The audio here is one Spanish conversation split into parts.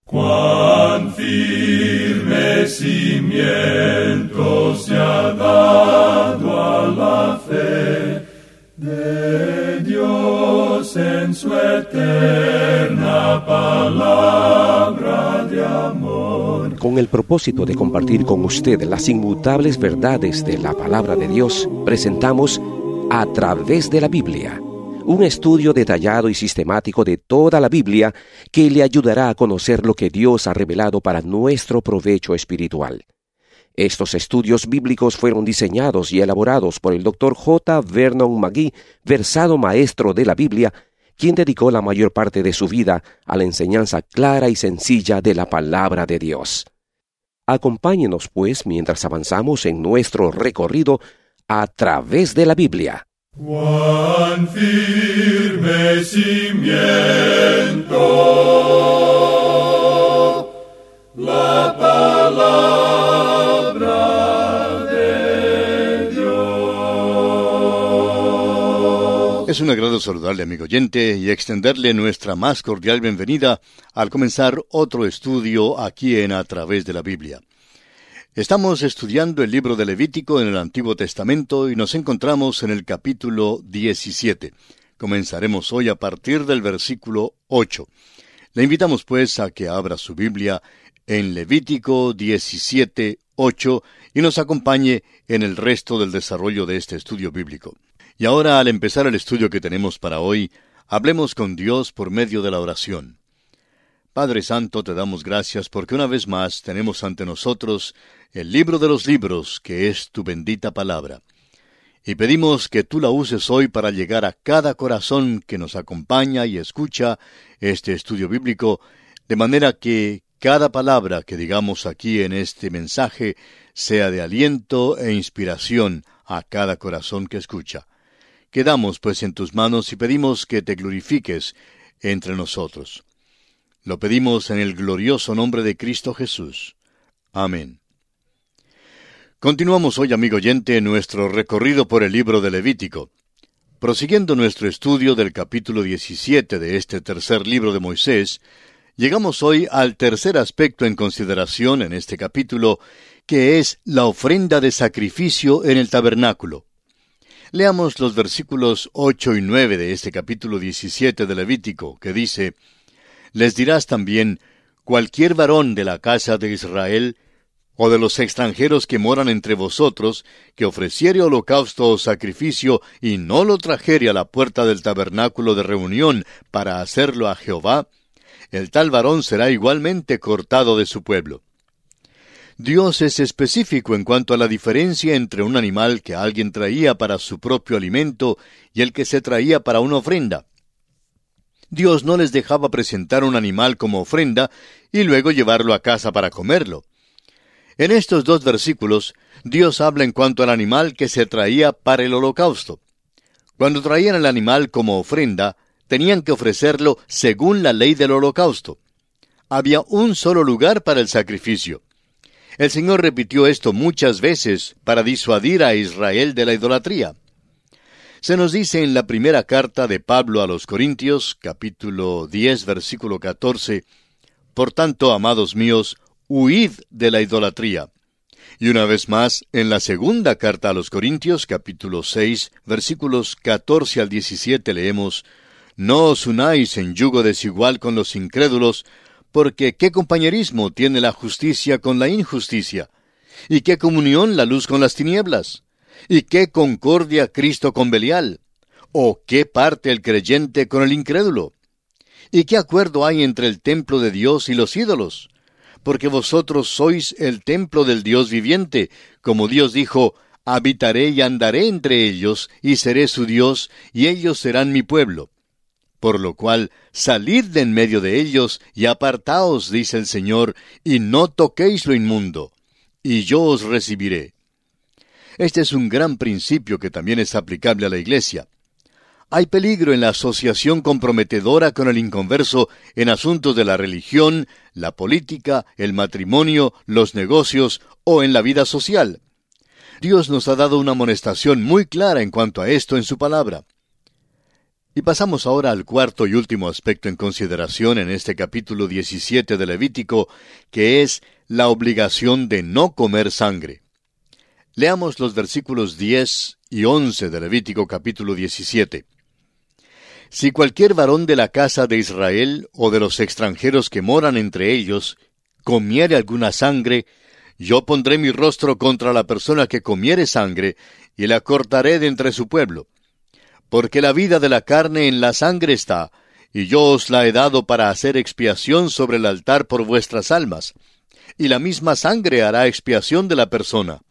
Cuán firme cimiento se ha dado a la fe de Dios en su eterna palabra de amor. Con el propósito de compartir con usted las inmutables verdades de la palabra de Dios, presentamos A Través de la Biblia, un estudio detallado y sistemático de toda la Biblia que le ayudará a conocer lo que Dios ha revelado para nuestro provecho espiritual. Estos estudios bíblicos fueron diseñados y elaborados por el Dr. J. Vernon McGee, versado maestro de la Biblia, quien dedicó la mayor parte de su vida a la enseñanza clara y sencilla de la palabra de Dios. Acompáñenos, pues, mientras avanzamos en nuestro recorrido a través de la Biblia. Cuán firme cimiento la palabra de Dios. Es un agrado saludarle, amigo oyente, y extenderle nuestra más cordial bienvenida al comenzar otro estudio aquí en A Través de la Biblia. Estamos estudiando el libro de Levítico en el Antiguo Testamento y nos encontramos en el capítulo 17. Comenzaremos hoy a partir del versículo 8. Le invitamos pues a que abra su Biblia en Levítico 17, 8 y nos acompañe en el resto del desarrollo de este estudio bíblico. Y ahora, al empezar el estudio que tenemos para hoy, hablemos con Dios por medio de la oración. Padre Santo, te damos gracias porque una vez más tenemos ante nosotros el libro de los libros, que es tu bendita palabra. Y pedimos que tú la uses hoy para llegar a cada corazón que nos acompaña y escucha este estudio bíblico, de manera que cada palabra que digamos aquí en este mensaje sea de aliento e inspiración a cada corazón que escucha. Quedamos pues en tus manos y pedimos que te glorifiques entre nosotros. Lo pedimos en el glorioso nombre de Cristo Jesús. Amén. Continuamos hoy, amigo oyente, nuestro recorrido por el libro de Levítico. Prosiguiendo nuestro estudio del capítulo 17 de este tercer libro de Moisés, llegamos hoy al tercer aspecto en consideración en este capítulo, que es la ofrenda de sacrificio en el tabernáculo. Leamos los versículos 8 y 9 de este capítulo 17 de Levítico, que dice: Les dirás también, cualquier varón de la casa de Israel, o de los extranjeros que moran entre vosotros, que ofreciere holocausto o sacrificio, y no lo trajere a la puerta del tabernáculo de reunión para hacerlo a Jehová, el tal varón será igualmente cortado de su pueblo. Dios es específico en cuanto a la diferencia entre un animal que alguien traía para su propio alimento y el que se traía para una ofrenda. Dios no les dejaba presentar un animal como ofrenda y luego llevarlo a casa para comerlo. En estos dos versículos, Dios habla en cuanto al animal que se traía para el holocausto. Cuando traían el animal como ofrenda, tenían que ofrecerlo según la ley del holocausto. Había un solo lugar para el sacrificio. El Señor repitió esto muchas veces para disuadir a Israel de la idolatría. Se nos dice en la primera carta de Pablo a los Corintios, capítulo 10, versículo 14, Por tanto, amados míos, huid de la idolatría. Y una vez más, en la segunda carta a los Corintios, capítulo 6, versículos 14 al 17, leemos: No os unáis en yugo desigual con los incrédulos, porque ¿qué compañerismo tiene la justicia con la injusticia? ¿Y qué comunión la luz con las tinieblas? ¿Y qué concordia Cristo con Belial? ¿O qué parte el creyente con el incrédulo? ¿Y qué acuerdo hay entre el templo de Dios y los ídolos? Porque vosotros sois el templo del Dios viviente, como Dios dijo: habitaré y andaré entre ellos, y seré su Dios, y ellos serán mi pueblo. Por lo cual, salid de en medio de ellos, y apartaos, dice el Señor, y no toquéis lo inmundo, y yo os recibiré. Este es un gran principio que también es aplicable a la Iglesia. Hay peligro en la asociación comprometedora con el inconverso en asuntos de la religión, la política, el matrimonio, los negocios o en la vida social. Dios nos ha dado una amonestación muy clara en cuanto a esto en su palabra. Y pasamos ahora al cuarto y último aspecto en consideración en este capítulo 17 de Levítico, que es la obligación de no comer sangre. Leamos los versículos 10 y 11 de Levítico capítulo 17. Si cualquier varón de la casa de Israel o de los extranjeros que moran entre ellos comiere alguna sangre, yo pondré mi rostro contra la persona que comiere sangre y la cortaré de entre su pueblo. Porque la vida de la carne en la sangre está, y yo os la he dado para hacer expiación sobre el altar por vuestras almas, y la misma sangre hará expiación de la persona.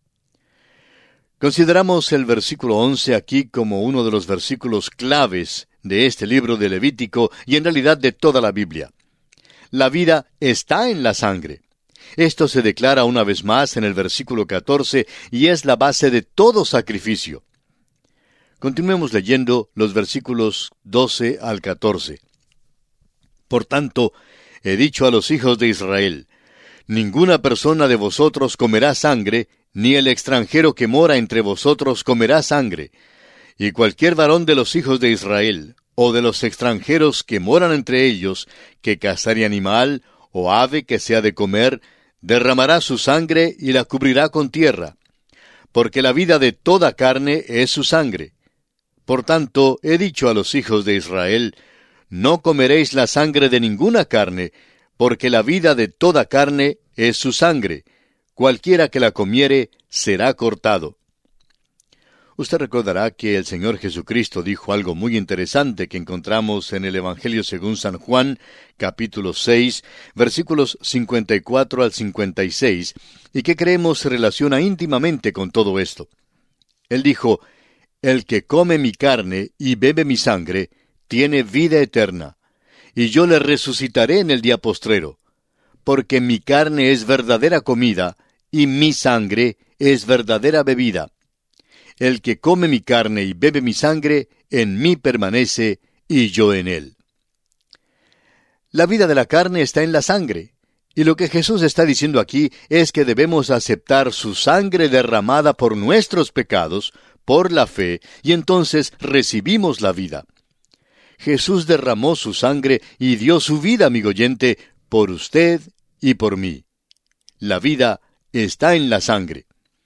Consideramos el versículo 11 aquí como uno de los versículos claves de este libro de Levítico y en realidad de toda la Biblia. La vida está en la sangre. Esto se declara una vez más en el versículo 14 y es la base de todo sacrificio. Continuemos leyendo los versículos 12 al 14. Por tanto, he dicho a los hijos de Israel, ninguna persona de vosotros comerá sangre, ni el extranjero que mora entre vosotros comerá sangre. Y cualquier varón de los hijos de Israel, o de los extranjeros que moran entre ellos, que cazare animal, o ave que sea de comer, derramará su sangre y la cubrirá con tierra. Porque la vida de toda carne es su sangre. Por tanto, he dicho a los hijos de Israel, no comeréis la sangre de ninguna carne, porque la vida de toda carne es su sangre. Cualquiera que la comiere será cortado. Usted recordará que el Señor Jesucristo dijo algo muy interesante que encontramos en el Evangelio según San Juan, capítulo 6, versículos 54 al 56, y que creemos se relaciona íntimamente con todo esto. Él dijo, el que come mi carne y bebe mi sangre, tiene vida eterna, y yo le resucitaré en el día postrero, porque mi carne es verdadera comida, y mi sangre es verdadera bebida. El que come mi carne y bebe mi sangre, en mí permanece, y yo en él. La vida de la carne está en la sangre, y lo que Jesús está diciendo aquí es que debemos aceptar su sangre derramada por nuestros pecados, por la fe, y entonces recibimos la vida. Jesús derramó su sangre y dio su vida, amigo oyente, por usted y por mí. La vida está en la sangre.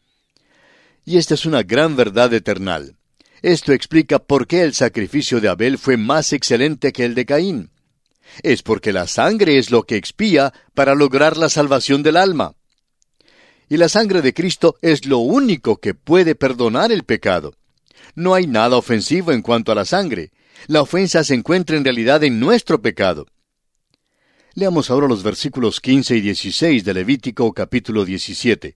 Y esta es una gran verdad eternal. Esto explica por qué el sacrificio de Abel fue más excelente que el de Caín. Es porque la sangre es lo que expía para lograr la salvación del alma. Y la sangre de Cristo es lo único que puede perdonar el pecado. No hay nada ofensivo en cuanto a la sangre. La ofensa se encuentra en realidad en nuestro pecado. Leamos ahora los versículos 15 y 16 de Levítico capítulo 17.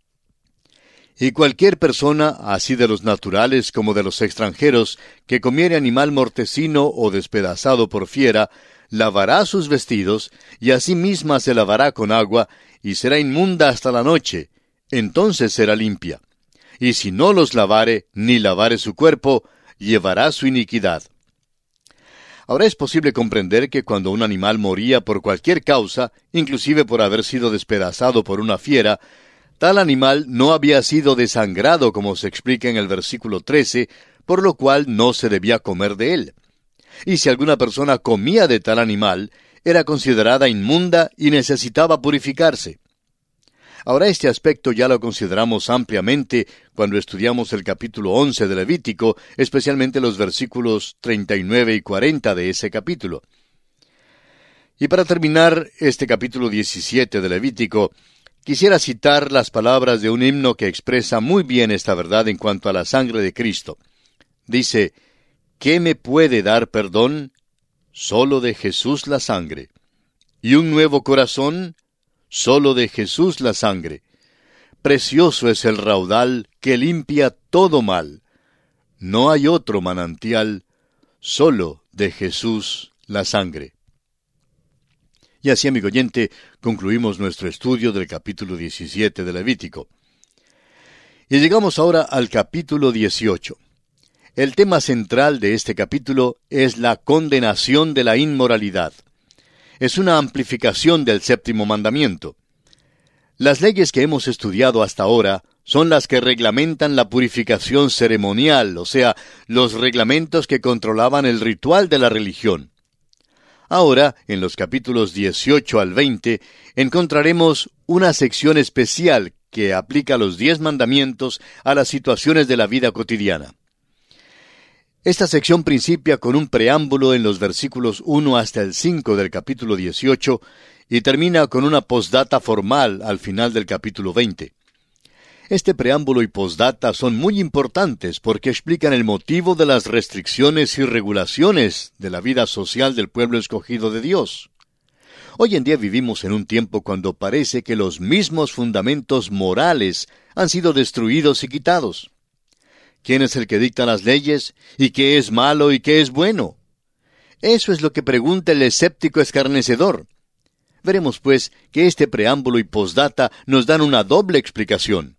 Y cualquier persona, así de los naturales como de los extranjeros, que comiere animal mortecino o despedazado por fiera, lavará sus vestidos, y así misma se lavará con agua, y será inmunda hasta la noche, entonces será limpia. Y si no los lavare, ni lavare su cuerpo, llevará su iniquidad. Ahora es posible comprender que cuando un animal moría por cualquier causa, inclusive por haber sido despedazado por una fiera, tal animal no había sido desangrado como se explica en el versículo 13, por lo cual no se debía comer de él. Y si alguna persona comía de tal animal, era considerada inmunda y necesitaba purificarse. Ahora este aspecto ya lo consideramos ampliamente cuando estudiamos el capítulo 11 de Levítico, especialmente los versículos 39 y 40 de ese capítulo. Y para terminar este capítulo 17 de Levítico, quisiera citar las palabras de un himno que expresa muy bien esta verdad en cuanto a la sangre de Cristo. Dice, ¿qué me puede dar perdón? Solo de Jesús la sangre. ¿Y un nuevo corazón? Solo de Jesús la sangre. Precioso es el raudal que limpia todo mal. No hay otro manantial, solo de Jesús la sangre. Y así, amigo oyente, concluimos nuestro estudio del capítulo 17 de Levítico. Y llegamos ahora al capítulo 18. El tema central de este capítulo es la condenación de la inmoralidad. Es una amplificación del séptimo mandamiento. Las leyes que hemos estudiado hasta ahora son las que reglamentan la purificación ceremonial, o sea, los reglamentos que controlaban el ritual de la religión. Ahora, en los capítulos 18 al 20, encontraremos una sección especial que aplica los 10 mandamientos a las situaciones de la vida cotidiana. Esta sección principia con un preámbulo en los versículos 1 hasta el 5 del capítulo 18 y termina con una postdata formal al final del capítulo 20. Este preámbulo y postdata son muy importantes porque explican el motivo de las restricciones y regulaciones de la vida social del pueblo escogido de Dios. Hoy en día vivimos en un tiempo cuando parece que los mismos fundamentos morales han sido destruidos y quitados. ¿Quién es el que dicta las leyes? ¿Y qué es malo y qué es bueno? Eso es lo que pregunta el escéptico escarnecedor. Veremos, pues, que este preámbulo y postdata nos dan una doble explicación.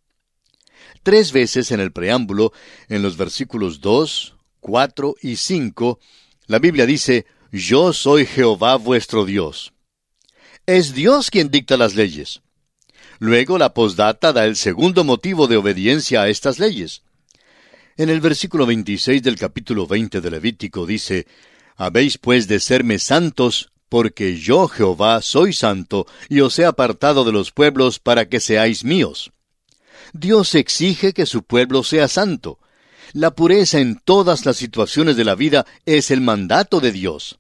3 veces en el preámbulo, en los versículos 2, 4 y 5, la Biblia dice, «Yo soy Jehová vuestro Dios». Es Dios quien dicta las leyes. Luego la postdata da el segundo motivo de obediencia a estas leyes. En el versículo 26 del capítulo 20 de Levítico dice, «Habéis pues de serme santos, porque yo Jehová soy santo, y os he apartado de los pueblos para que seáis míos». Dios exige que su pueblo sea santo. La pureza en todas las situaciones de la vida es el mandato de Dios.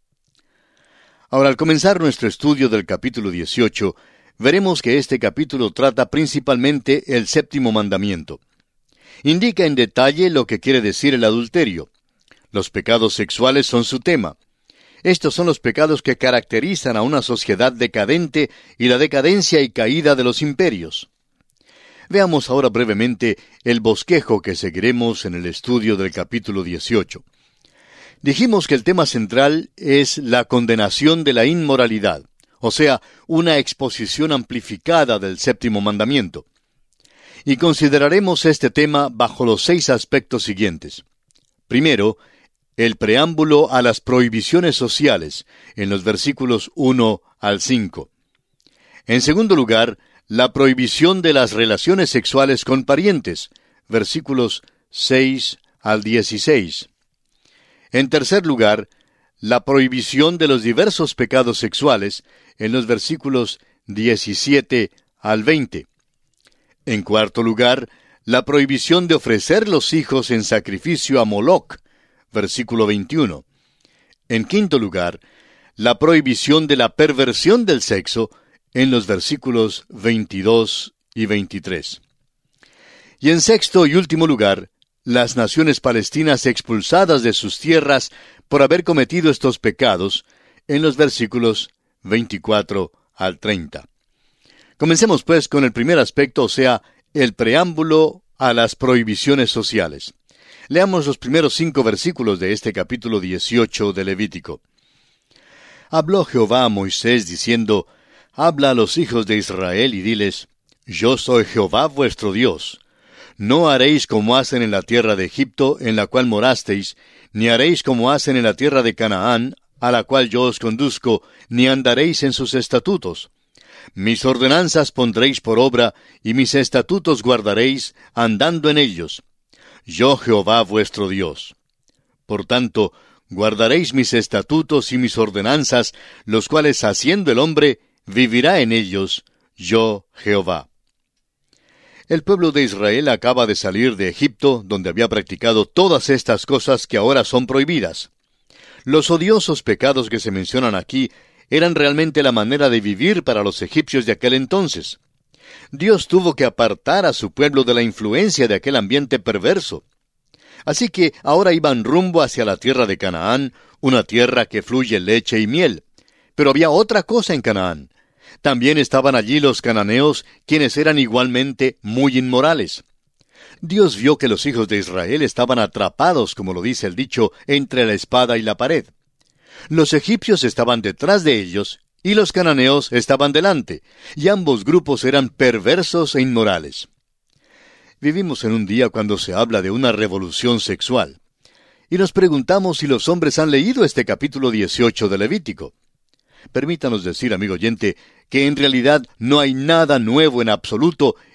Ahora, al comenzar nuestro estudio del capítulo 18, veremos que este capítulo trata principalmente el 7º mandamiento. Indica en detalle lo que quiere decir el adulterio. Los pecados sexuales son su tema. Estos son los pecados que caracterizan a una sociedad decadente y la decadencia y caída de los imperios. Veamos ahora brevemente el bosquejo que seguiremos en el estudio del capítulo 18. Dijimos que el tema central es la condenación de la inmoralidad, o sea, una exposición amplificada del 7º mandamiento. Y consideraremos este tema bajo los 6 aspectos siguientes. Primero, el preámbulo a las prohibiciones sociales, en los versículos 1 al 5. En segundo lugar, la prohibición de las relaciones sexuales con parientes, versículos 6 al 16. En tercer lugar, la prohibición de los diversos pecados sexuales, en los versículos 17 al 20. En cuarto lugar, la prohibición de ofrecer los hijos en sacrificio a Moloc, versículo 21. En quinto lugar, la prohibición de la perversión del sexo, en los versículos 22 y 23. Y en sexto y último lugar, las naciones palestinas expulsadas de sus tierras por haber cometido estos pecados, en los versículos 24 al 30. Comencemos pues con el primer aspecto, o sea, el preámbulo a las prohibiciones sociales. Leamos los primeros 5 versículos de este capítulo 18 de Levítico. Habló Jehová a Moisés diciendo, «Habla a los hijos de Israel y diles, Yo soy Jehová vuestro Dios. No haréis como hacen en la tierra de Egipto, en la cual morasteis, ni haréis como hacen en la tierra de Canaán, a la cual yo os conduzco, ni andaréis en sus estatutos. Mis ordenanzas pondréis por obra, y mis estatutos guardaréis, andando en ellos. Yo Jehová vuestro Dios. Por tanto, guardaréis mis estatutos y mis ordenanzas, los cuales haciendo el hombre, vivirá en ellos, yo Jehová». El pueblo de Israel acaba de salir de Egipto, donde había practicado todas estas cosas que ahora son prohibidas. Los odiosos pecados que se mencionan aquí eran realmente la manera de vivir para los egipcios de aquel entonces. Dios tuvo que apartar a su pueblo de la influencia de aquel ambiente perverso. Así que ahora iban rumbo hacia la tierra de Canaán, una tierra que fluye leche y miel. Pero había otra cosa en Canaán. También estaban allí los cananeos, quienes eran igualmente muy inmorales. Dios vio que los hijos de Israel estaban atrapados, como lo dice el dicho, entre la espada y la pared. Los egipcios estaban detrás de ellos, y los cananeos estaban delante, y ambos grupos eran perversos e inmorales. Vivimos en un día cuando se habla de una revolución sexual. Y nos preguntamos si los hombres han leído este capítulo 18 de Levítico. Permítanos decir, amigo oyente, que en realidad no hay nada nuevo en absoluto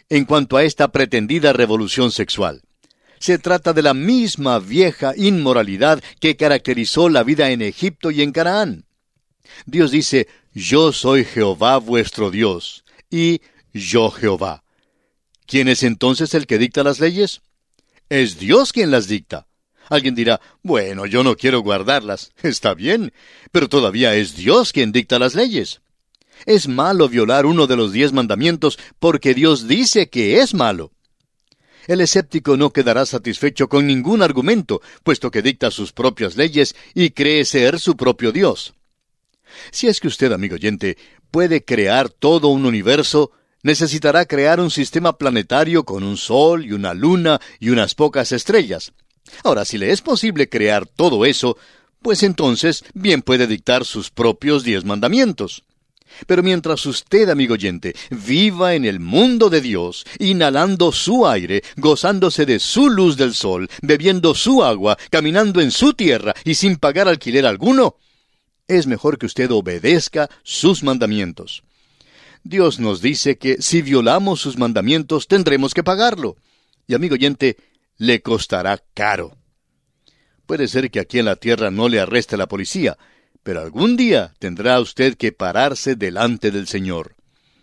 en cuanto a esta pretendida revolución sexual. Se trata de la misma vieja inmoralidad que caracterizó la vida en Egipto y en Canaán. Dios dice, yo soy Jehová vuestro Dios, y yo Jehová. ¿Quién es entonces el que dicta las leyes? Es Dios quien las dicta. Alguien dirá, bueno, yo no quiero guardarlas. Está bien, pero todavía es Dios quien dicta las leyes. Es malo violar uno de los 10 mandamientos porque Dios dice que es malo. El escéptico no quedará satisfecho con ningún argumento, puesto que dicta sus propias leyes y cree ser su propio Dios. Si es que usted, amigo oyente, puede crear todo un universo, necesitará crear un sistema planetario con un sol y una luna y unas pocas estrellas. Ahora, si le es posible crear todo eso, pues entonces bien puede dictar sus propios 10 mandamientos. Pero mientras usted, amigo oyente, viva en el mundo de Dios, inhalando su aire, gozándose de su luz del sol, bebiendo su agua, caminando en su tierra y sin pagar alquiler alguno, es mejor que usted obedezca sus mandamientos. Dios nos dice que si violamos sus mandamientos tendremos que pagarlo. Y, amigo oyente, le costará caro. Puede ser que aquí en la tierra no le arreste la policía, pero algún día tendrá usted que pararse delante del Señor.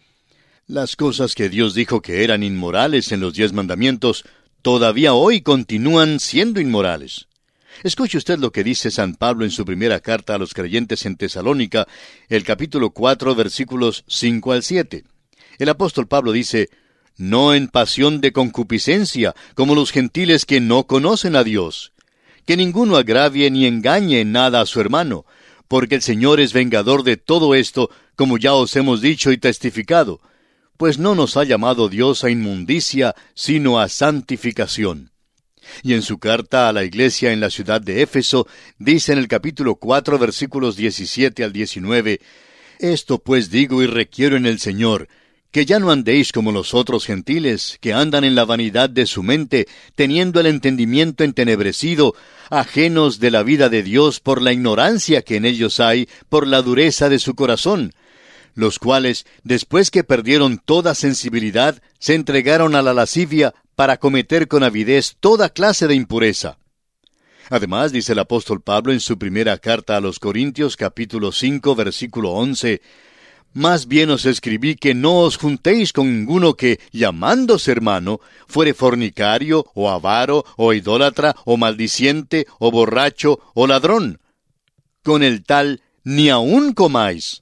Las cosas que Dios dijo que eran inmorales en los 10 mandamientos, todavía hoy continúan siendo inmorales. Escuche usted lo que dice San Pablo en su primera carta a los creyentes en Tesalónica, el capítulo 4, versículos 5 al 7. El apóstol Pablo dice, no en pasión de concupiscencia, como los gentiles que no conocen a Dios. Que ninguno agravie ni engañe en nada a su hermano, porque el Señor es vengador de todo esto, como ya os hemos dicho y testificado, pues no nos ha llamado Dios a inmundicia, sino a santificación. Y en su carta a la iglesia en la ciudad de Éfeso, dice en el capítulo 4, versículos 17 al 19, esto pues digo y requiero en el Señor, que ya no andéis como los otros gentiles, que andan en la vanidad de su mente, teniendo el entendimiento entenebrecido, ajenos de la vida de Dios por la ignorancia que en ellos hay, por la dureza de su corazón, los cuales, después que perdieron toda sensibilidad, se entregaron a la lascivia para cometer con avidez toda clase de impureza. Además, dice el apóstol Pablo en su primera carta a los Corintios, capítulo 5, versículo 11, más bien os escribí que no os juntéis con ninguno que, llamándose hermano, fuere fornicario, o avaro, o idólatra, o maldiciente, o borracho, o ladrón. Con el tal, ni aun comáis.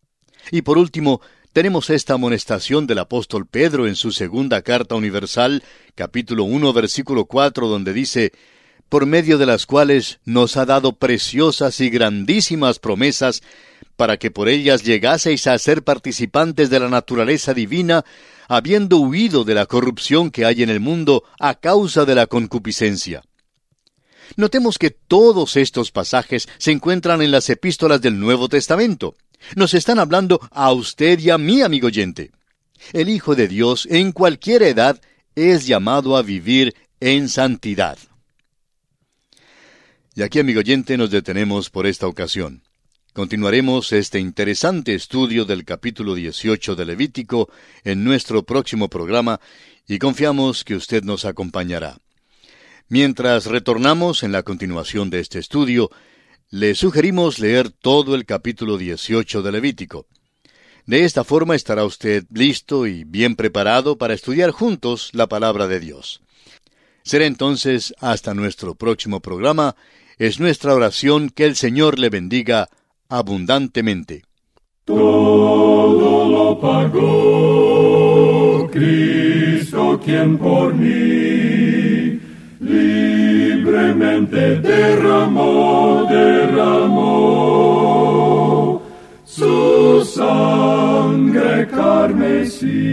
Y por último, tenemos esta amonestación del apóstol Pedro en su segunda carta universal, capítulo 1, versículo 4, donde dice, por medio de las cuales nos ha dado preciosas y grandísimas promesas, para que por ellas llegaseis a ser participantes de la naturaleza divina, habiendo huido de la corrupción que hay en el mundo a causa de la concupiscencia. Notemos que todos estos pasajes se encuentran en las epístolas del Nuevo Testamento. Nos están hablando a usted y a mí, amigo oyente. El Hijo de Dios, en cualquier edad, es llamado a vivir en santidad. Y aquí, amigo oyente, nos detenemos por esta ocasión. Continuaremos este interesante estudio del capítulo 18 de Levítico en nuestro próximo programa y confiamos que usted nos acompañará. Mientras retornamos en la continuación de este estudio, le sugerimos leer todo el capítulo 18 de Levítico. De esta forma estará usted listo y bien preparado para estudiar juntos la palabra de Dios. Será entonces hasta nuestro próximo programa. Es nuestra oración que el Señor le bendiga abundantemente. Todo lo pagó Cristo, quien por mí libremente derramó su sangre carmesí.